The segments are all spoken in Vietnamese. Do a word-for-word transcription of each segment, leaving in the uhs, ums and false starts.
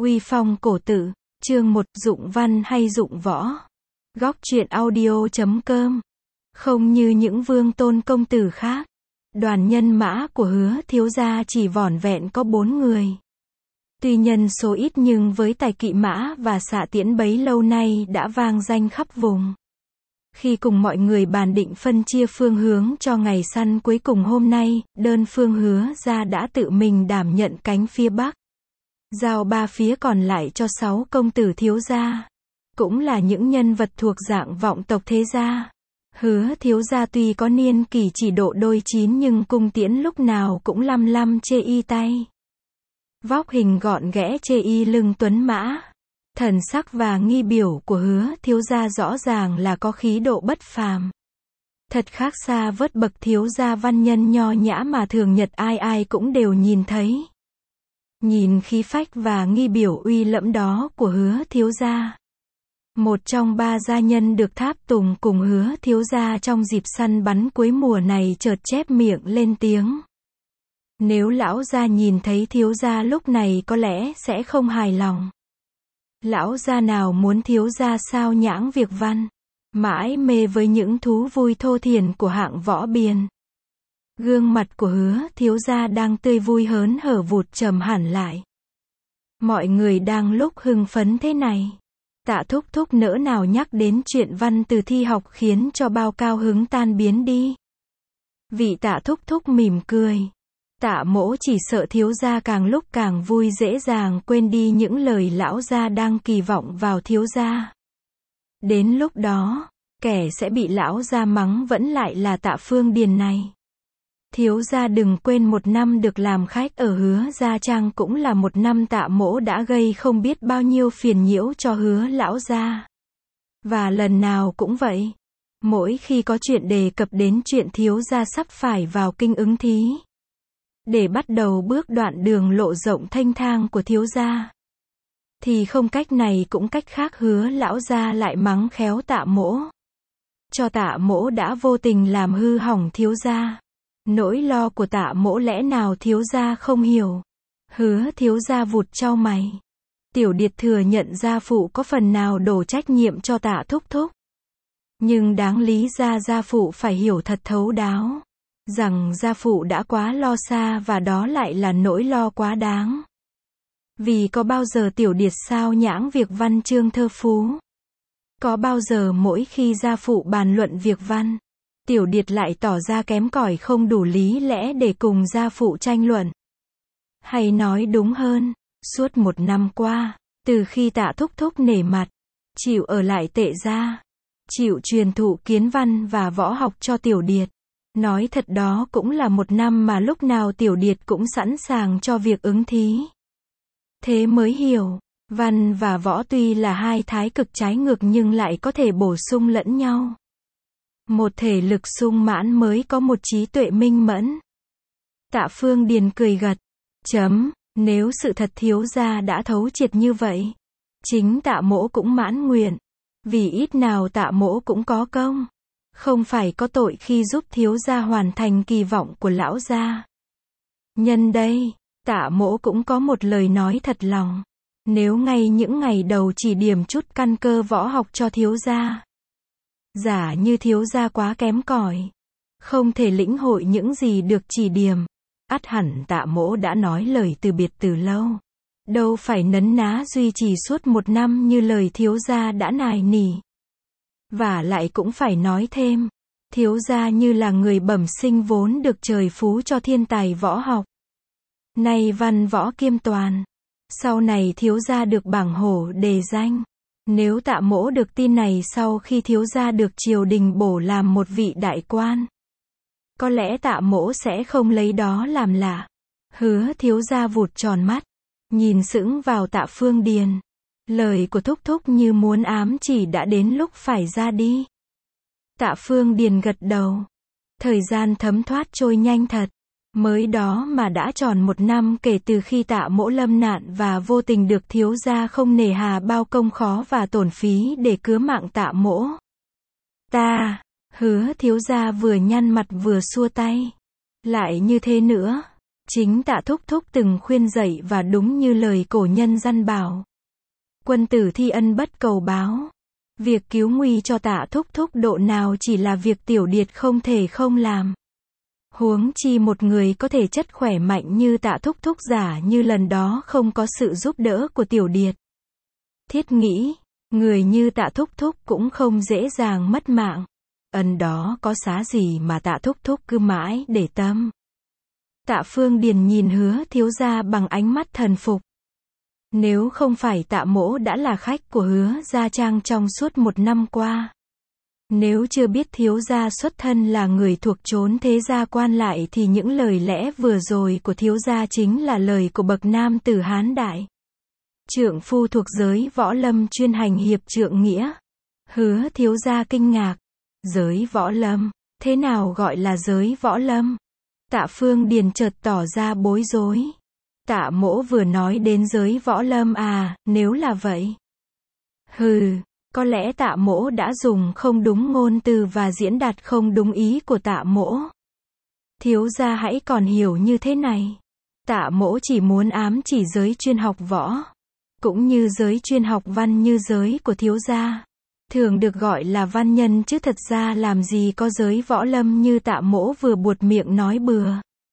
Uy phong cổ tự, chương một, dụng văn hay dụng võ. Góc truyện audio chấm com. Không như những vương tôn công tử khác, đoàn nhân mã của Hứa thiếu gia chỉ vỏn vẹn có bốn người. Tuy nhân số ít nhưng với tài kỵ mã và xạ tiễn bấy lâu nay đã vang danh khắp vùng. Khi cùng mọi người bàn định phân chia phương hướng cho ngày săn cuối cùng hôm nay, đơn phương Hứa gia đã tự mình đảm nhận cánh phía Bắc, giao ba phía còn lại cho sáu công tử thiếu gia, cũng là những nhân vật thuộc dạng vọng tộc thế gia. Hứa thiếu gia tuy có niên kỷ chỉ độ đôi chín nhưng cung tiễn lúc nào cũng lăm lăm chê y tay. Vóc hình gọn ghẽ chê y lưng tuấn mã. Thần sắc và nghi biểu của Hứa thiếu gia rõ ràng là có khí độ bất phàm. Thật khác xa vớt bậc thiếu gia văn nhân nho nhã mà thường nhật ai ai cũng đều nhìn thấy. Nhìn khí phách và nghi biểu uy lẫm đó của Hứa thiếu gia, một trong ba gia nhân được tháp tùng cùng Hứa thiếu gia trong dịp săn bắn cuối mùa này chợt chép miệng lên tiếng. Nếu lão gia nhìn thấy thiếu gia lúc này có lẽ sẽ không hài lòng. Lão gia nào muốn thiếu gia sao nhãng việc văn, mãi mê với những thú vui thô thiển của hạng võ biền. Gương mặt của Hứa thiếu gia đang tươi vui hớn hở vụt trầm hẳn lại. Mọi người đang lúc hưng phấn thế này, Tạ thúc thúc nỡ nào nhắc đến chuyện văn từ thi học khiến cho bao cao hứng tan biến đi. Vị Tạ thúc thúc mỉm cười. Tạ mỗ chỉ sợ thiếu gia càng lúc càng vui dễ dàng quên đi những lời lão gia đang kỳ vọng vào thiếu gia. Đến lúc đó, kẻ sẽ bị lão gia mắng vẫn lại là Tạ Phương Điền này. Thiếu gia đừng quên một năm được làm khách ở Hứa gia trang cũng là một năm Tạ mỗ đã gây không biết bao nhiêu phiền nhiễu cho Hứa lão gia. Và lần nào cũng vậy. Mỗi khi có chuyện đề cập đến chuyện thiếu gia sắp phải vào kinh ứng thí, để bắt đầu bước đoạn đường lộ rộng thênh thang của thiếu gia, thì không cách này cũng cách khác Hứa lão gia lại mắng khéo Tạ mỗ. Cho Tạ mỗ đã vô tình làm hư hỏng thiếu gia. Nỗi lo của Tạ mỗ lẽ nào thiếu gia không hiểu. Hứa thiếu gia vụt chau mày. Tiểu điệt thừa nhận gia phụ có phần nào đổ trách nhiệm cho Tạ thúc thúc. Nhưng đáng lý ra gia phụ phải hiểu thật thấu đáo, rằng gia phụ đã quá lo xa và đó lại là nỗi lo quá đáng. Vì có bao giờ tiểu điệt sao nhãng việc văn chương thơ phú? Có bao giờ mỗi khi gia phụ bàn luận việc văn, tiểu điệt lại tỏ ra kém cỏi không đủ lý lẽ để cùng gia phụ tranh luận? Hay nói đúng hơn, suốt một năm qua, từ khi Tạ thúc thúc nể mặt, chịu ở lại Tệ gia, chịu truyền thụ kiến văn và võ học cho tiểu điệt, nói thật đó cũng là một năm mà lúc nào tiểu điệt cũng sẵn sàng cho việc ứng thí. Thế mới hiểu, văn và võ tuy là hai thái cực trái ngược nhưng lại có thể bổ sung lẫn nhau. Một thể lực sung mãn mới có một trí tuệ minh mẫn. Tạ Phương Điền cười gật. Chấm, nếu sự thật thiếu gia đã thấu triệt như vậy, chính Tạ mỗ cũng mãn nguyện. Vì ít nào Tạ mỗ cũng có công, không phải có tội khi giúp thiếu gia hoàn thành kỳ vọng của lão gia. Nhân đây, Tạ mỗ cũng có một lời nói thật lòng. Nếu ngay những ngày đầu chỉ điểm chút căn cơ võ học cho thiếu gia, giả như thiếu gia quá kém cỏi, không thể lĩnh hội những gì được chỉ điểm, ắt hẳn Tạ mỗ đã nói lời từ biệt từ lâu. Đâu phải nấn ná duy trì suốt một năm như lời thiếu gia đã nài nỉ. Và lại cũng phải nói thêm, thiếu gia như là người bẩm sinh vốn được trời phú cho thiên tài võ học. Nay văn võ kiêm toàn, sau này thiếu gia được bảng hổ đề danh. Nếu Tạ mỗ được tin này sau khi thiếu gia được triều đình bổ làm một vị đại quan, có lẽ Tạ mỗ sẽ không lấy đó làm lạ. Hứa thiếu gia vụt tròn mắt, nhìn sững vào Tạ Phương Điền. Lời của thúc thúc như muốn ám chỉ đã đến lúc phải ra đi. Tạ Phương Điền gật đầu. Thời gian thấm thoát trôi nhanh thật. Mới đó mà đã tròn một năm kể từ khi Tạ mỗ lâm nạn và vô tình được thiếu gia không nề hà bao công khó và tổn phí để cứu mạng Tạ mỗ. Ta, Hứa thiếu gia vừa nhăn mặt vừa xua tay. Lại như thế nữa, Chính Tạ Thúc Thúc từng khuyên dạy và đúng như lời cổ nhân dăn bảo. Quân tử thi ân bất cầu báo. Việc cứu nguy cho Tạ Thúc Thúc độ nào chỉ là việc Tiểu Điệt không thể không làm. Huống chi một người có thể chất khỏe mạnh như Tạ Thúc Thúc giả như lần đó không có sự giúp đỡ của Tiểu Điệt. Thiết nghĩ, người như Tạ Thúc Thúc cũng không dễ dàng mất mạng. Ân đó có xá gì mà Tạ Thúc Thúc cứ mãi để tâm. Tạ Phương Điền nhìn Hứa thiếu gia bằng ánh mắt thần phục. Nếu không phải Tạ mỗ đã là khách của Hứa gia trang trong suốt một năm qua. Nếu chưa biết thiếu gia xuất thân là người thuộc chốn thế gia quan lại thì những lời lẽ vừa rồi của thiếu gia chính là lời của bậc nam tử hán đại. Trượng phu thuộc giới võ lâm chuyên hành hiệp trượng nghĩa. Hứa thiếu gia kinh ngạc. Giới võ lâm, thế nào gọi là giới võ lâm? Tạ Phương Điền chợt tỏ ra bối rối. Tạ mỗ vừa nói đến giới võ lâm à, nếu là vậy. Hừ, có lẽ Tạ mỗ đã dùng không đúng ngôn từ và diễn đạt không đúng ý của Tạ mỗ. Thiếu gia hãy còn hiểu như thế này. Tạ mỗ chỉ muốn ám chỉ giới chuyên học võ, cũng như giới chuyên học văn như giới của thiếu gia. Thường được gọi là văn nhân chứ thật ra làm gì có giới võ lâm như Tạ mỗ vừa buột miệng nói bừa.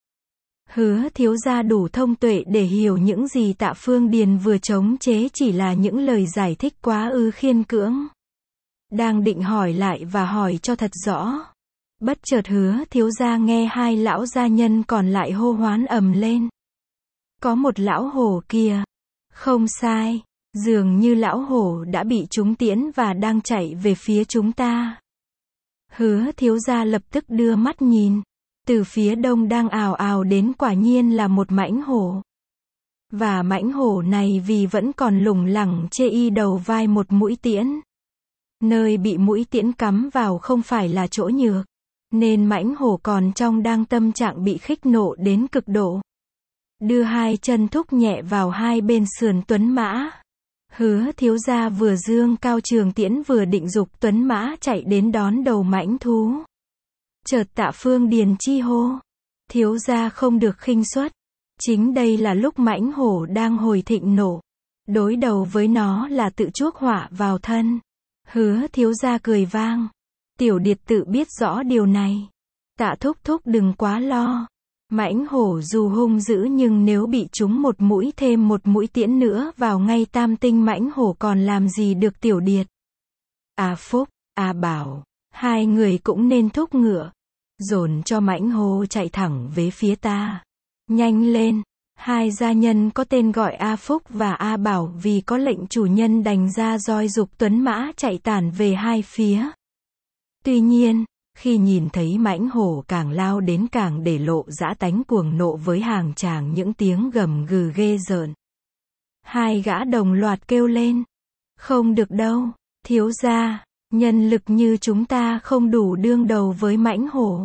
Hứa thiếu gia đủ thông tuệ để hiểu những gì Tạ Phương Điền vừa chống chế chỉ là những lời giải thích quá ư khiên cưỡng. Đang định hỏi lại và hỏi cho thật rõ. Bất chợt Hứa thiếu gia nghe hai lão gia nhân còn lại hô hoán ầm lên. Có một lão hổ kìa. Không sai. Dường như lão hổ đã bị chúng tiễn và đang chạy về phía chúng ta. Hứa thiếu gia lập tức đưa mắt nhìn. Từ phía đông đang ào ào đến quả nhiên là một mãnh hổ. Và mãnh hổ này vì vẫn còn lủng lẳng chê y đầu vai một mũi tiễn. Nơi bị mũi tiễn cắm vào không phải là chỗ nhược. Nên mãnh hổ còn trong đang tâm trạng bị khích nộ đến cực độ. Đưa hai chân thúc nhẹ vào hai bên sườn tuấn mã. Hứa thiếu gia vừa dương cao trường tiễn vừa định dục tuấn mã chạy đến đón đầu mãnh thú. Chợt Tạ Phương Điền chi hô. Thiếu gia không được khinh suất. Chính đây là lúc mãnh hổ đang hồi thịnh nộ. Đối đầu với nó là tự chuốc họa vào thân. Hứa thiếu gia cười vang. Tiểu Điệt tự biết rõ điều này. Tạ Thúc Thúc đừng quá lo. Mãnh hổ dù hung dữ nhưng nếu bị trúng một mũi thêm một mũi tiễn nữa vào ngay tam tinh mãnh hổ còn làm gì được Tiểu Điệt. À Phúc, à Bảo, hai người cũng nên thúc ngựa. Dồn cho mãnh hổ chạy thẳng về phía ta. Nhanh lên. Hai gia nhân có tên gọi A Phúc và A Bảo vì có lệnh chủ nhân đành ra roi dục tuấn mã chạy tản về hai phía. Tuy nhiên, khi nhìn thấy mãnh hổ càng lao đến càng để lộ dã tánh cuồng nộ với hàng tràng những tiếng gầm gừ ghê rợn. Hai gã đồng loạt kêu lên. Không được đâu, thiếu gia, nhân lực như chúng ta không đủ đương đầu với mãnh hổ.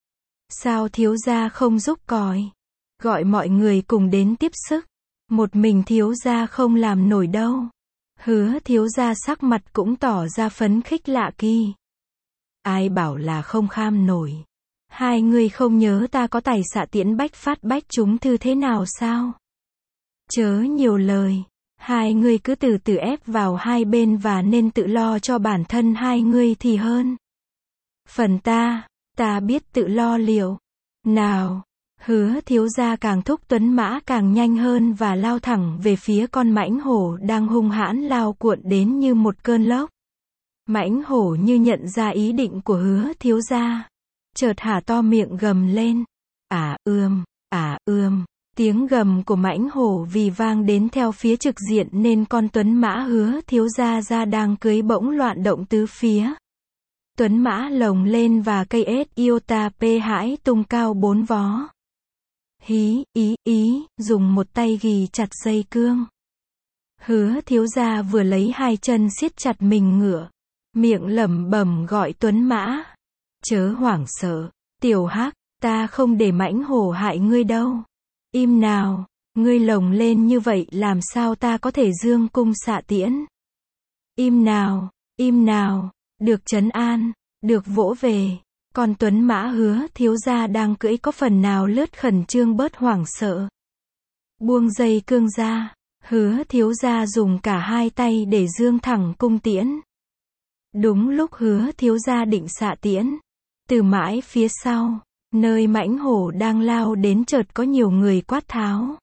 Sao thiếu gia không giúp còi? Gọi mọi người cùng đến tiếp sức. Một mình thiếu gia không làm nổi đâu. Hứa thiếu gia sắc mặt cũng tỏ ra phấn khích lạ kỳ. Ai bảo là không kham nổi. Hai người không nhớ ta có tài xạ tiễn bách phát bách chúng thư thế nào sao? Chớ nhiều lời. Hai người cứ từ từ ép vào hai bên và nên tự lo cho bản thân hai người thì hơn. Phần ta, ta biết tự lo liệu. Nào, hứa thiếu gia càng thúc tuấn mã càng nhanh hơn và lao thẳng về phía con mãnh hổ đang hung hãn lao cuộn đến như một cơn lốc. Mãnh hổ như nhận ra ý định của hứa thiếu gia. Chợt há to miệng gầm lên. À ươm, à ươm. Tiếng gầm của mãnh hổ vì vang đến theo phía trực diện nên con tuấn mã hứa thiếu gia ra đang cưới bỗng loạn động tứ phía. Tuấn mã lồng lên và cây ết iota p hãi tung cao bốn vó. Hí, ý, ý, dùng một tay ghì chặt dây cương. Hứa thiếu gia vừa lấy hai chân siết chặt mình ngựa. Miệng lẩm bẩm gọi tuấn mã. Chớ hoảng sợ, tiểu hắc, ta không để mãnh hổ hại ngươi đâu. Im nào, ngươi lồng lên như vậy làm sao ta có thể dương cung xạ tiễn. Im nào, im nào, được trấn an, được vỗ về. Con tuấn mã hứa thiếu gia đang cưỡi có phần nào lướt khẩn trương bớt hoảng sợ. Buông dây cương ra, hứa thiếu gia dùng cả hai tay để dương thẳng cung tiễn. Đúng lúc hứa thiếu gia định xạ tiễn, từ mãi phía sau, nơi mãnh hổ đang lao đến chợt có nhiều người quát tháo.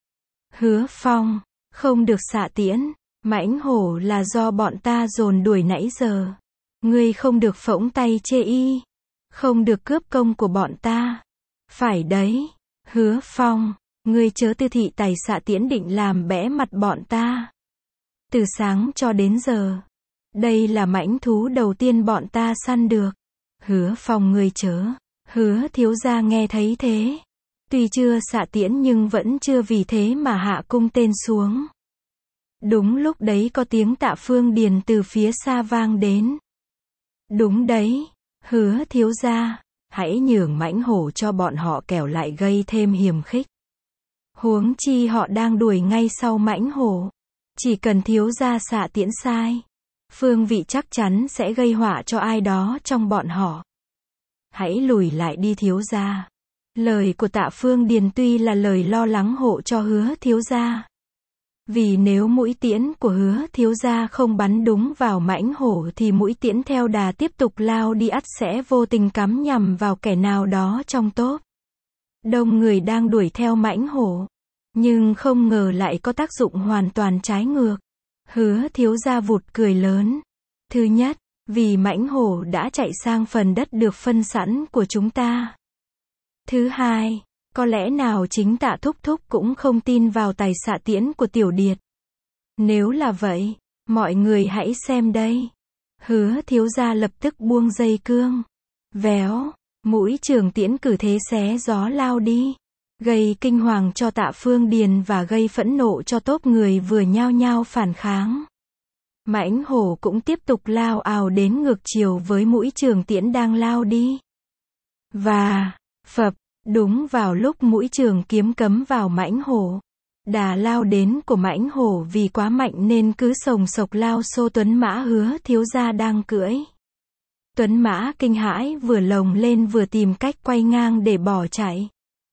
Hứa Phong, không được xạ tiễn, mãnh hổ là do bọn ta dồn đuổi nãy giờ. Ngươi không được phỗng tay chê y, không được cướp công của bọn ta. Phải đấy, Hứa Phong, ngươi chớ tư thị tài xạ tiễn định làm bẽ mặt bọn ta. Từ sáng cho đến giờ, đây là mãnh thú đầu tiên bọn ta săn được. Hứa Phong ngươi chớ. Hứa thiếu gia nghe thấy thế, tuy chưa xạ tiễn nhưng vẫn chưa vì thế mà hạ cung tên xuống. Đúng lúc đấy có tiếng Tạ Phương Điền từ phía xa vang đến. Đúng đấy, hứa thiếu gia, hãy nhường mãnh hổ cho bọn họ kẻo lại gây thêm hiềm khích. Huống chi họ đang đuổi ngay sau mãnh hổ. Chỉ cần thiếu gia xạ tiễn sai, phương vị chắc chắn sẽ gây họa cho ai đó trong bọn họ. Hãy lùi lại đi thiếu gia. Lời của Tạ Phương Điền tuy là lời lo lắng hộ cho hứa thiếu gia. Vì nếu mũi tiễn của hứa thiếu gia không bắn đúng vào mãnh hổ thì mũi tiễn theo đà tiếp tục lao đi ắt sẽ vô tình cắm nhằm vào kẻ nào đó trong tốp đông người đang đuổi theo mãnh hổ. Nhưng không ngờ lại có tác dụng hoàn toàn trái ngược. Hứa thiếu gia vụt cười lớn. Thứ nhất, vì mãnh hổ đã chạy sang phần đất được phân sẵn của chúng ta. Thứ hai, có lẽ nào chính Tạ Thúc Thúc cũng không tin vào tài xạ tiễn của Tiểu Điệt. Nếu là vậy, mọi người hãy xem đây. Hứa thiếu gia lập tức buông dây cương. Véo, mũi trường tiễn cử thế xé gió lao đi. Gây kinh hoàng cho Tạ Phương Điền và gây phẫn nộ cho tốp người vừa nhao nhao phản kháng. Mãnh hổ cũng tiếp tục lao ào đến ngược chiều với mũi trường tiễn đang lao đi. Và, phập, đúng vào lúc mũi trường kiếm cấm vào mãnh hổ. Đà lao đến của mãnh hổ vì quá mạnh nên cứ sồng sộc lao xô tuấn mã hứa thiếu gia đang cưỡi. Tuấn mã kinh hãi vừa lồng lên vừa tìm cách quay ngang để bỏ chạy.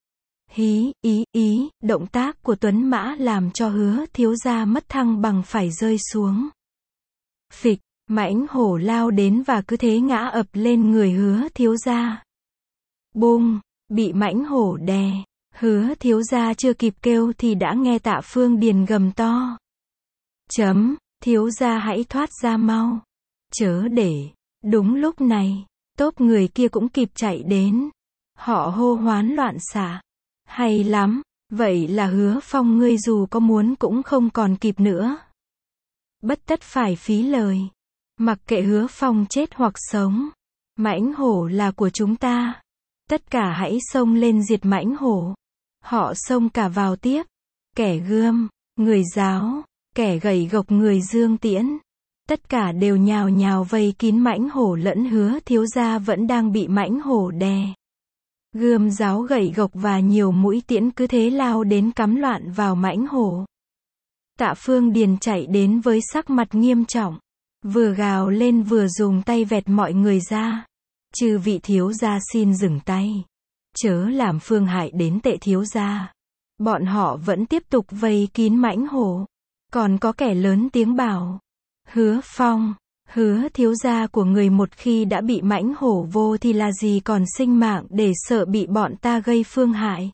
Hí, ý, ý, động tác của tuấn mã làm cho hứa thiếu gia mất thăng bằng phải rơi xuống. Phịch, mãnh hổ lao đến và cứ thế ngã ập lên người hứa thiếu gia. Bung, bị mãnh hổ đè. Hứa thiếu gia chưa kịp kêu thì đã nghe Tạ Phương Điền gầm to. Chấm, thiếu gia hãy thoát ra mau. Chớ để. Đúng lúc này, tốp người kia cũng kịp chạy đến. Họ hô hoán loạn xạ. Hay lắm, vậy là Hứa Phong ngươi dù có muốn cũng không còn kịp nữa. Bất tất phải phí lời. Mặc kệ Hứa Phong chết hoặc sống. Mãnh hổ là của chúng ta. Tất cả hãy xông lên diệt mãnh hổ. Họ xông cả vào tiếp. Kẻ gươm, người giáo, kẻ gậy gộc người dương tiễn. Tất cả đều nhào nhào vây kín mãnh hổ lẫn hứa thiếu gia vẫn đang bị mãnh hổ đè. Gươm giáo gậy gộc và nhiều mũi tiễn cứ thế lao đến cắm loạn vào mãnh hổ. Tạ Phương Điền chạy đến với sắc mặt nghiêm trọng. Vừa gào lên vừa dùng tay vẹt mọi người ra. Chư vị thiếu gia xin dừng tay. Chớ làm phương hại đến tệ thiếu gia. Bọn họ vẫn tiếp tục vây kín mãnh hổ. Còn có kẻ lớn tiếng bảo. Hứa Phong, hứa thiếu gia của người một khi đã bị mãnh hổ vô thì là gì còn sinh mạng để sợ bị bọn ta gây phương hại.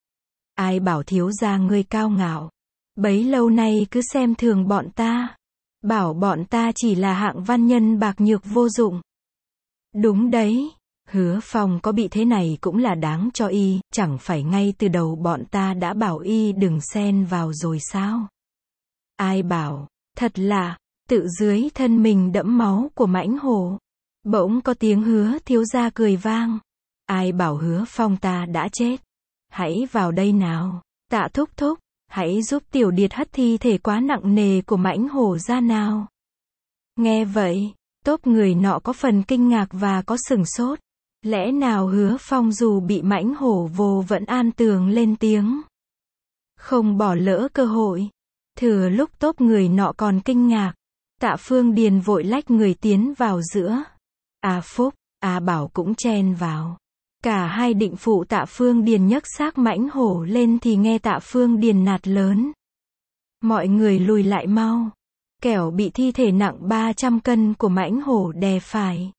Ai bảo thiếu gia ngươi cao ngạo. Bấy lâu nay cứ xem thường bọn ta. Bảo bọn ta chỉ là hạng văn nhân bạc nhược vô dụng. Đúng đấy, Hứa Phong có bị thế này cũng là đáng cho y, chẳng phải ngay từ đầu bọn ta đã bảo y đừng xen vào rồi sao? Ai bảo, thật là, tự dưới thân mình đẫm máu của mãnh hổ. Bỗng có tiếng Hứa thiếu gia cười vang. Ai bảo Hứa Phong ta đã chết? Hãy vào đây nào, Tạ Thúc Thúc, hãy giúp Tiểu Điệt hất thi thể quá nặng nề của mãnh hổ ra nào. Nghe vậy, tốp người nọ có phần kinh ngạc và có sửng sốt. Lẽ nào Hứa Phong dù bị mãnh hổ vồ vẫn an tường lên tiếng. Không bỏ lỡ cơ hội. Thừa lúc tốp người nọ còn kinh ngạc, Tạ Phương Điền vội lách người tiến vào giữa. À phúc, A Bảo cũng chen vào. Cả hai định phụ Tạ Phương Điền nhấc xác mãnh hổ lên thì nghe Tạ Phương Điền nạt lớn. Mọi người lùi lại mau. Kẻo bị thi thể nặng ba trăm cân của mãnh hổ đè phải.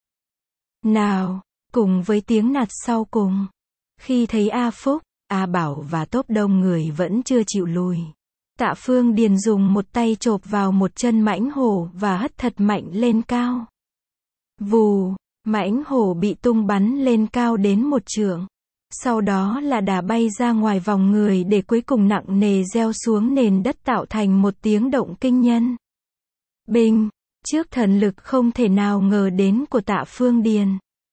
Nào, cùng với tiếng nạt sau cùng. Khi thấy A Phúc, A Bảo và tốp đông người vẫn chưa chịu lùi. Tạ Phương Điền dùng một tay chộp vào một chân mãnh hổ và hất thật mạnh lên cao. Vù, mãnh hổ bị tung bắn lên cao đến một trượng. Sau đó là đà bay ra ngoài vòng người để cuối cùng nặng nề gieo xuống nền đất tạo thành một tiếng động kinh nhân. Binh, trước thần lực không thể nào ngờ đến của Tạ Phương Điền.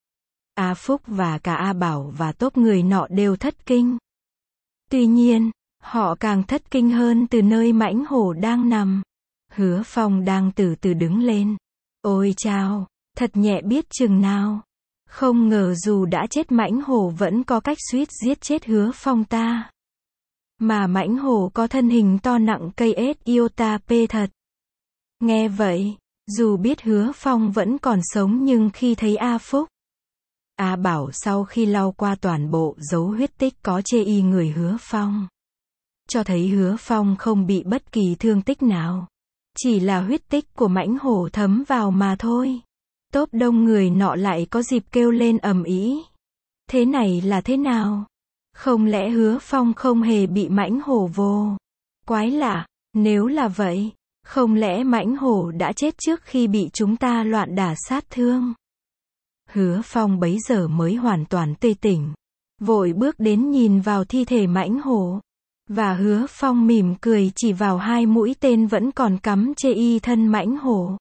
A Phúc và cả A Bảo và tốp người nọ đều thất kinh. Tuy nhiên, họ càng thất kinh hơn từ nơi mãnh hổ đang nằm. Hứa Phong đang từ từ đứng lên. Ôi chao, thật nhẹ biết chừng nào. Không ngờ dù đã chết mãnh hổ vẫn có cách suýt giết chết Hứa Phong ta. Mà mãnh hổ có thân hình to nặng cây ết iota p thật. Nghe vậy, dù biết Hứa Phong vẫn còn sống nhưng khi thấy A Phúc, A Bảo sau khi lau qua toàn bộ dấu huyết tích có chê y người Hứa Phong, cho thấy Hứa Phong không bị bất kỳ thương tích nào. Chỉ là huyết tích của mãnh hổ thấm vào mà thôi. Tốp đông người nọ lại có dịp kêu lên ầm ĩ. Thế này là thế nào? Không lẽ Hứa Phong không hề bị mãnh hổ vồ? Quái lạ, nếu là vậy, không lẽ mãnh hổ đã chết trước khi bị chúng ta loạn đả sát thương? Hứa Phong bấy giờ mới hoàn toàn tươi tỉnh. Vội bước đến nhìn vào thi thể mãnh hổ. Và Hứa Phong mỉm cười chỉ vào hai mũi tên vẫn còn cắm chê y thân mãnh hổ.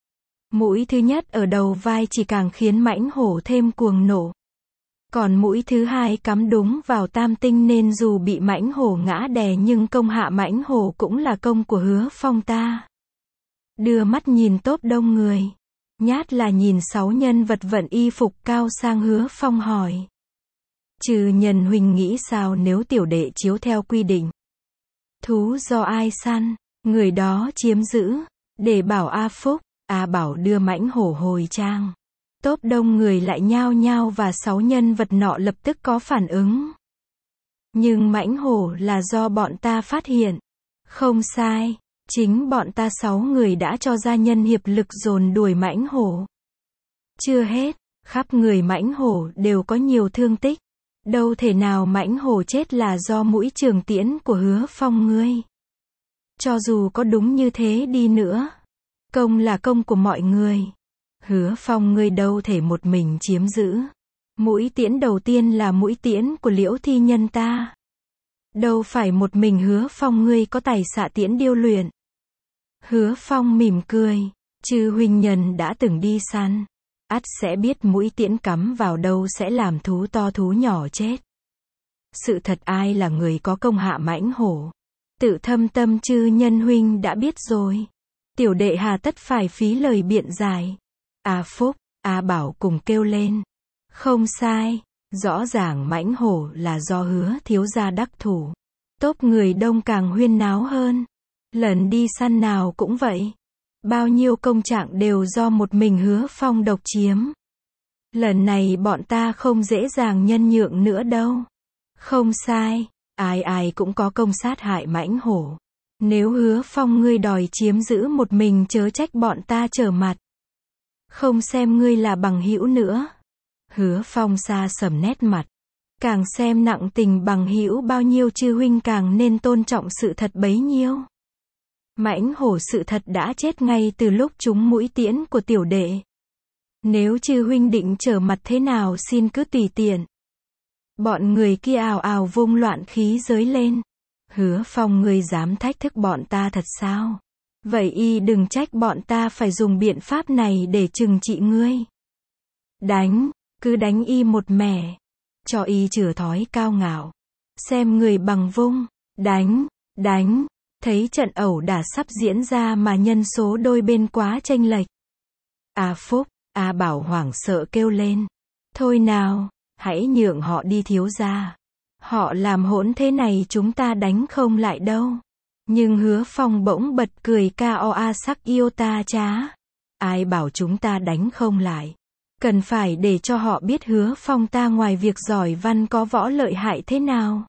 Mũi thứ nhất ở đầu vai chỉ càng khiến mãnh hổ thêm cuồng nộ. Còn mũi thứ hai cắm đúng vào tam tinh nên dù bị mãnh hổ ngã đè nhưng công hạ mãnh hổ cũng là công của Hứa Phong ta. Đưa mắt nhìn tốp đông người. Nhát là nhìn sáu nhân vật vận y phục cao sang Hứa Phong hỏi. Trừ Nhân huynh nghĩ sao nếu tiểu đệ chiếu theo quy định? Thú do ai săn, người đó chiếm giữ, để bảo A Phúc. A Bảo đưa mãnh hổ hồi trang. Tốp đông người lại nhao nhao và sáu nhân vật nọ lập tức có phản ứng. Nhưng mãnh hổ là do bọn ta phát hiện. Không sai, chính bọn ta sáu người đã cho gia nhân hiệp lực dồn đuổi mãnh hổ. Chưa hết, khắp người mãnh hổ đều có nhiều thương tích. Đâu thể nào mãnh hổ chết là do mũi trường tiễn của Hứa Phong ngươi. Cho dù có đúng như thế đi nữa, công là công của mọi người. Hứa Phong ngươi đâu thể một mình chiếm giữ. Mũi tiễn đầu tiên là mũi tiễn của Liễu Thi Nhân ta. Đâu phải một mình Hứa Phong ngươi có tài xạ tiễn điêu luyện. Hứa Phong mỉm cười. Chư huynh nhân đã từng đi săn, ắt sẽ biết mũi tiễn cắm vào đâu sẽ làm thú to thú nhỏ chết. Sự thật ai là người có công hạ mãnh hổ, tự thâm tâm chư nhân huynh đã biết rồi. Tiểu đệ hà tất phải phí lời biện giải. A Phúc, A Bảo cùng kêu lên. Không sai, rõ ràng mãnh hổ là do Hứa thiếu gia đắc thủ. Tốp người đông càng huyên náo hơn. Lần đi săn nào cũng vậy. Bao nhiêu công trạng đều do một mình Hứa Phong độc chiếm. Lần này bọn ta không dễ dàng nhân nhượng nữa đâu. Không sai, ai ai cũng có công sát hại mãnh hổ. Nếu Hứa Phong ngươi đòi chiếm giữ một mình chớ trách bọn ta trở mặt. Không xem ngươi là bằng hữu nữa. Hứa Phong xa sầm nét mặt. Càng xem nặng tình bằng hữu bao nhiêu chư huynh càng nên tôn trọng sự thật bấy nhiêu. Mãnh hổ sự thật đã chết ngay từ lúc trúng mũi tiễn của tiểu đệ. Nếu chư huynh định trở mặt thế nào xin cứ tùy tiện. Bọn người kia ào ào vung loạn khí giới lên. Hứa Phong ngươi dám thách thức bọn ta thật sao? Vậy y đừng trách bọn ta phải dùng biện pháp này để trừng trị ngươi. Đánh, cứ đánh y một mẻ. Cho y chừa thói cao ngạo. Xem người bằng vung, đánh, đánh. Thấy trận ẩu đả sắp diễn ra mà nhân số đôi bên quá chênh lệch. A Phúc, A Bảo hoảng sợ kêu lên. Thôi nào, hãy nhượng họ đi thiếu gia. Họ làm hỗn thế này chúng ta đánh không lại đâu. Nhưng Hứa Phong bỗng bật cười ca o a sắc yêu ta chá. Ai bảo chúng ta đánh không lại. Cần phải để cho họ biết Hứa Phong ta ngoài việc giỏi văn có võ lợi hại thế nào.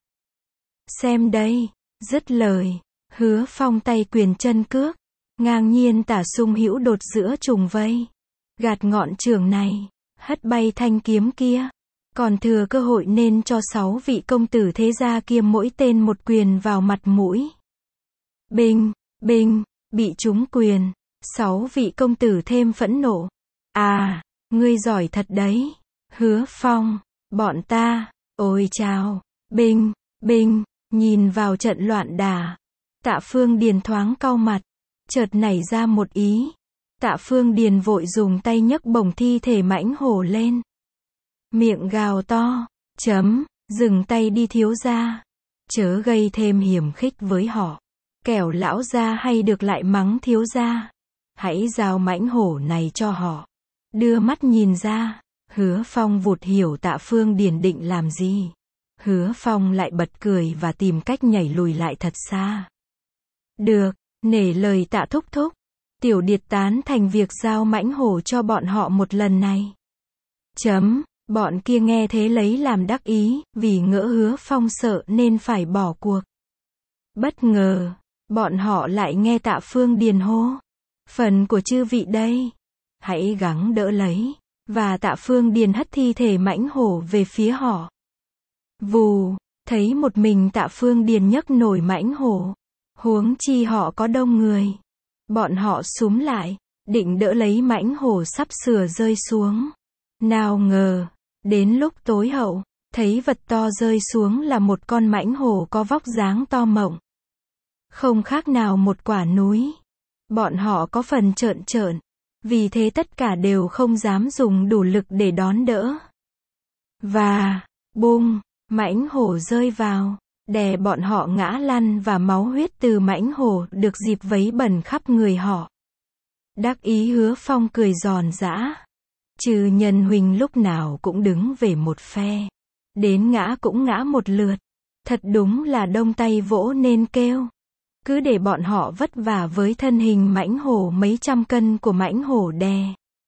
Xem đây, dứt lời, Hứa Phong tay quyền chân cước, ngang nhiên tả sung hữu đột giữa trùng vây. Gạt ngọn trường này, hất bay thanh kiếm kia. Còn thừa cơ hội nên cho sáu vị công tử thế gia kia mỗi tên một quyền vào mặt mũi. Binh, binh, bị trúng quyền. Sáu vị công tử thêm phẫn nộ. À, ngươi giỏi thật đấy, Hứa Phong, bọn ta, ôi chao, binh, binh, nhìn vào trận loạn đả. Tạ Phương Điền thoáng cau mặt, chợt nảy ra một ý. Tạ Phương Điền vội dùng tay nhấc bổng thi thể mãnh hổ lên. Miệng gào to, chấm, dừng tay đi thiếu gia. Chớ gây thêm hiểm khích với họ. Kẻo lão gia hay được lại mắng thiếu gia. Hãy giao mãnh hổ này cho họ. Đưa mắt nhìn ra, Hứa Phong vụt hiểu Tạ Phương Điền định làm gì. Hứa Phong lại bật cười và tìm cách nhảy lùi lại thật xa. Được, nể lời Tạ thúc thúc. Tiểu Điệt tán thành việc giao mãnh hổ cho bọn họ một lần này. Chấm, bọn kia nghe thế lấy làm đắc ý, vì ngỡ Hứa Phong sợ nên phải bỏ cuộc. Bất ngờ, bọn họ lại nghe Tạ Phương Điền hô. Phần của chư vị đây. Hãy gắng đỡ lấy. Và Tạ Phương Điền hất thi thể mãnh hổ về phía họ. Vù, thấy một mình Tạ Phương Điền nhấc nổi mãnh hổ. Huống chi họ có đông người. Bọn họ xúm lại, định đỡ lấy mãnh hổ sắp sửa rơi xuống. Nào ngờ, đến lúc tối hậu, thấy vật to rơi xuống là một con mãnh hổ có vóc dáng to mọng. Không khác nào một quả núi. Bọn họ có phần trợn trợn, vì thế tất cả đều không dám dùng đủ lực để đón đỡ. Và, bung, mãnh hổ rơi vào, đè bọn họ ngã lăn và máu huyết từ mãnh hổ được dịp vấy bẩn khắp người họ. Đắc ý Hứa Phong cười giòn giã. Trừ Nhân huynh lúc nào cũng đứng về một phe. Đến ngã cũng ngã một lượt. Thật đúng là đông tay vỗ nên kêu. Cứ để bọn họ vất vả với thân hình mãnh hổ mấy trăm cân của mãnh hổ đè.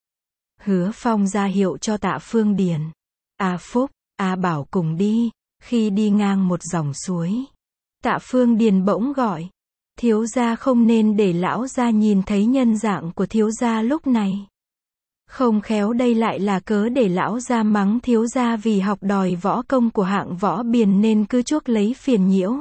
Hứa Phong ra hiệu cho Tạ Phương Điền. A Phúc, A Bảo cùng đi. Khi đi ngang một dòng suối, Tạ Phương Điền bỗng gọi. Thiếu gia không nên để lão gia nhìn thấy nhân dạng của thiếu gia lúc này. Không khéo đây lại là cớ để lão gia mắng thiếu gia vì học đòi võ công của hạng võ biền nên cứ chuốc lấy phiền nhiễu.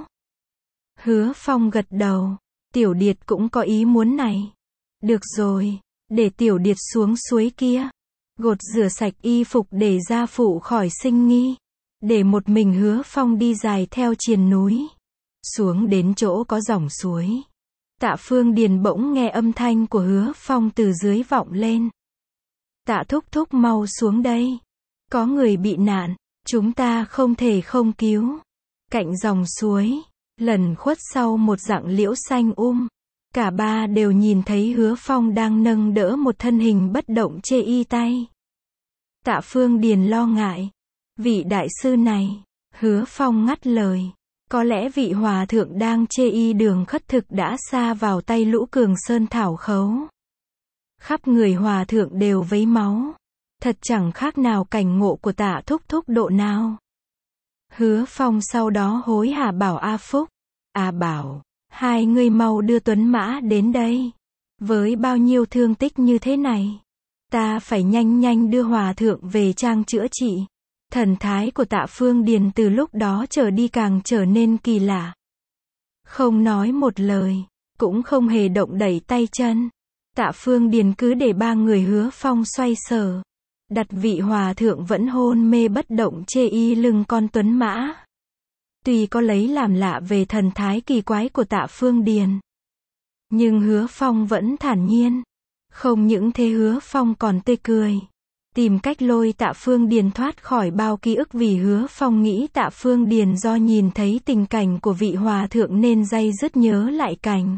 Hứa Phong gật đầu. Tiểu Điệt cũng có ý muốn này. Được rồi, để Tiểu Điệt xuống suối kia. Gột rửa sạch y phục để gia phụ khỏi sinh nghi. Để một mình Hứa Phong đi dài theo triền núi. Xuống đến chỗ có dòng suối. Tạ Phương Điền bỗng nghe âm thanh của Hứa Phong từ dưới vọng lên. Tạ thúc thúc mau xuống đây. Có người bị nạn. Chúng ta không thể không cứu. Cạnh dòng suối, lẩn khuất sau một rặng liễu xanh um. Cả ba đều nhìn thấy Hứa Phong đang nâng đỡ một thân hình bất động chê y tay. Tạ Phương Điền lo ngại. Vị đại sư này, Hứa Phong ngắt lời. Có lẽ vị hòa thượng đang chê y đường khất thực đã sa vào tay lũ cường sơn thảo khấu. Khắp người hòa thượng đều vấy máu. Thật chẳng khác nào cảnh ngộ của Tạ thúc thúc độ nào. Hứa Phong sau đó hối hả bảo A Phúc. A Bảo, hai ngươi mau đưa Tuấn Mã đến đây. Với bao nhiêu thương tích như thế này, ta phải nhanh nhanh đưa hòa thượng về trang chữa trị. Thần thái của Tạ Phương Điền từ lúc đó trở đi càng trở nên kỳ lạ. Không nói một lời, cũng không hề động đẩy tay chân. Tạ Phương Điền cứ để ba người Hứa Phong xoay sở. Đặt vị hòa thượng vẫn hôn mê bất động chê y lưng con Tuấn Mã. Tuy có lấy làm lạ về thần thái kỳ quái của Tạ Phương Điền, nhưng Hứa Phong vẫn thản nhiên. Không những thế Hứa Phong còn tươi cười. Tìm cách lôi Tạ Phương Điền thoát khỏi bao ký ức vì Hứa Phong nghĩ Tạ Phương Điền do nhìn thấy tình cảnh của vị hòa thượng nên day dứt nhớ lại cảnh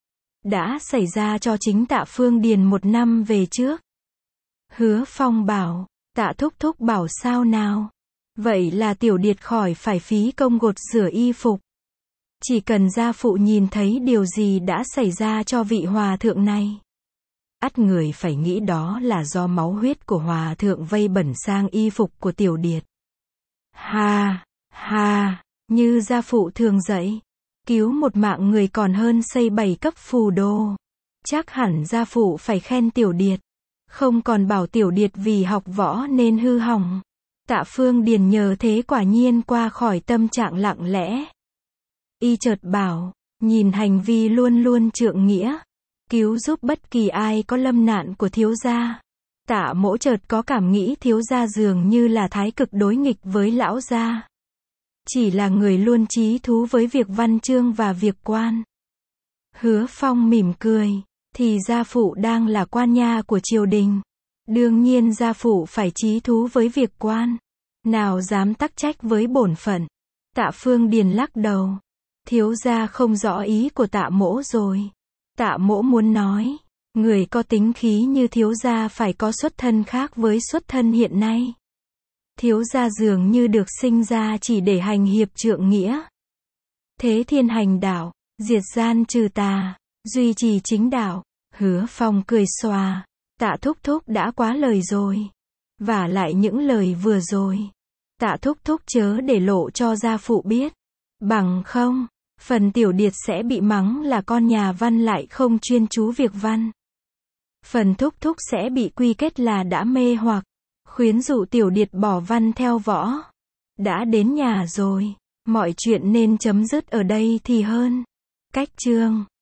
đã xảy ra cho chính Tạ Phương Điền một năm về trước. Hứa Phong bảo, Tạ thúc thúc bảo sao nào? Vậy là Tiểu Điệt khỏi phải phí công gột rửa y phục. Chỉ cần gia phụ nhìn thấy điều gì đã xảy ra cho vị hòa thượng này. ắt người phải nghĩ đó là do máu huyết của hòa thượng vây bẩn sang y phục của Tiểu Điệt. Ha, ha, như gia phụ thường dạy, cứu một mạng người còn hơn xây bảy cấp phù đô. Chắc hẳn gia phụ phải khen Tiểu Điệt, không còn bảo Tiểu Điệt vì học võ nên hư hỏng. Tạ Phương Điền nhờ thế quả nhiên qua khỏi tâm trạng lặng lẽ. Y chợt bảo, nhìn hành vi luôn luôn trượng nghĩa, cứu giúp bất kỳ ai có lâm nạn của thiếu gia. Tạ Mỗ chợt có cảm nghĩ thiếu gia dường như là thái cực đối nghịch với lão gia. Chỉ là người luôn chí thú với việc văn chương và việc quan. Hứa Phong mỉm cười, thì gia phụ đang là quan nha của triều đình. Đương nhiên gia phụ phải chí thú với việc quan. Nào dám tắc trách với bổn phận. Tạ Phương Điền lắc đầu. Thiếu gia không rõ ý của Tạ Mỗ rồi. Tạ Mỗ muốn nói, người có tính khí như thiếu gia phải có xuất thân khác với xuất thân hiện nay. Thiếu gia dường như được sinh ra chỉ để hành hiệp trượng nghĩa. Thế thiên hành đạo, diệt gian trừ tà, duy trì chính đạo. Hứa Phong cười xòa. Tạ thúc thúc đã quá lời rồi. Vả lại những lời vừa rồi, Tạ thúc thúc chớ để lộ cho gia phụ biết. Bằng không, phần Tiểu Điệt sẽ bị mắng là con nhà văn lại không chuyên chú việc văn. Phần thúc thúc sẽ bị quy kết là đã mê hoặc, khuyến dụ Tiểu Điệt bỏ văn theo võ. Đã đến nhà rồi, mọi chuyện nên chấm dứt ở đây thì hơn. Cách chương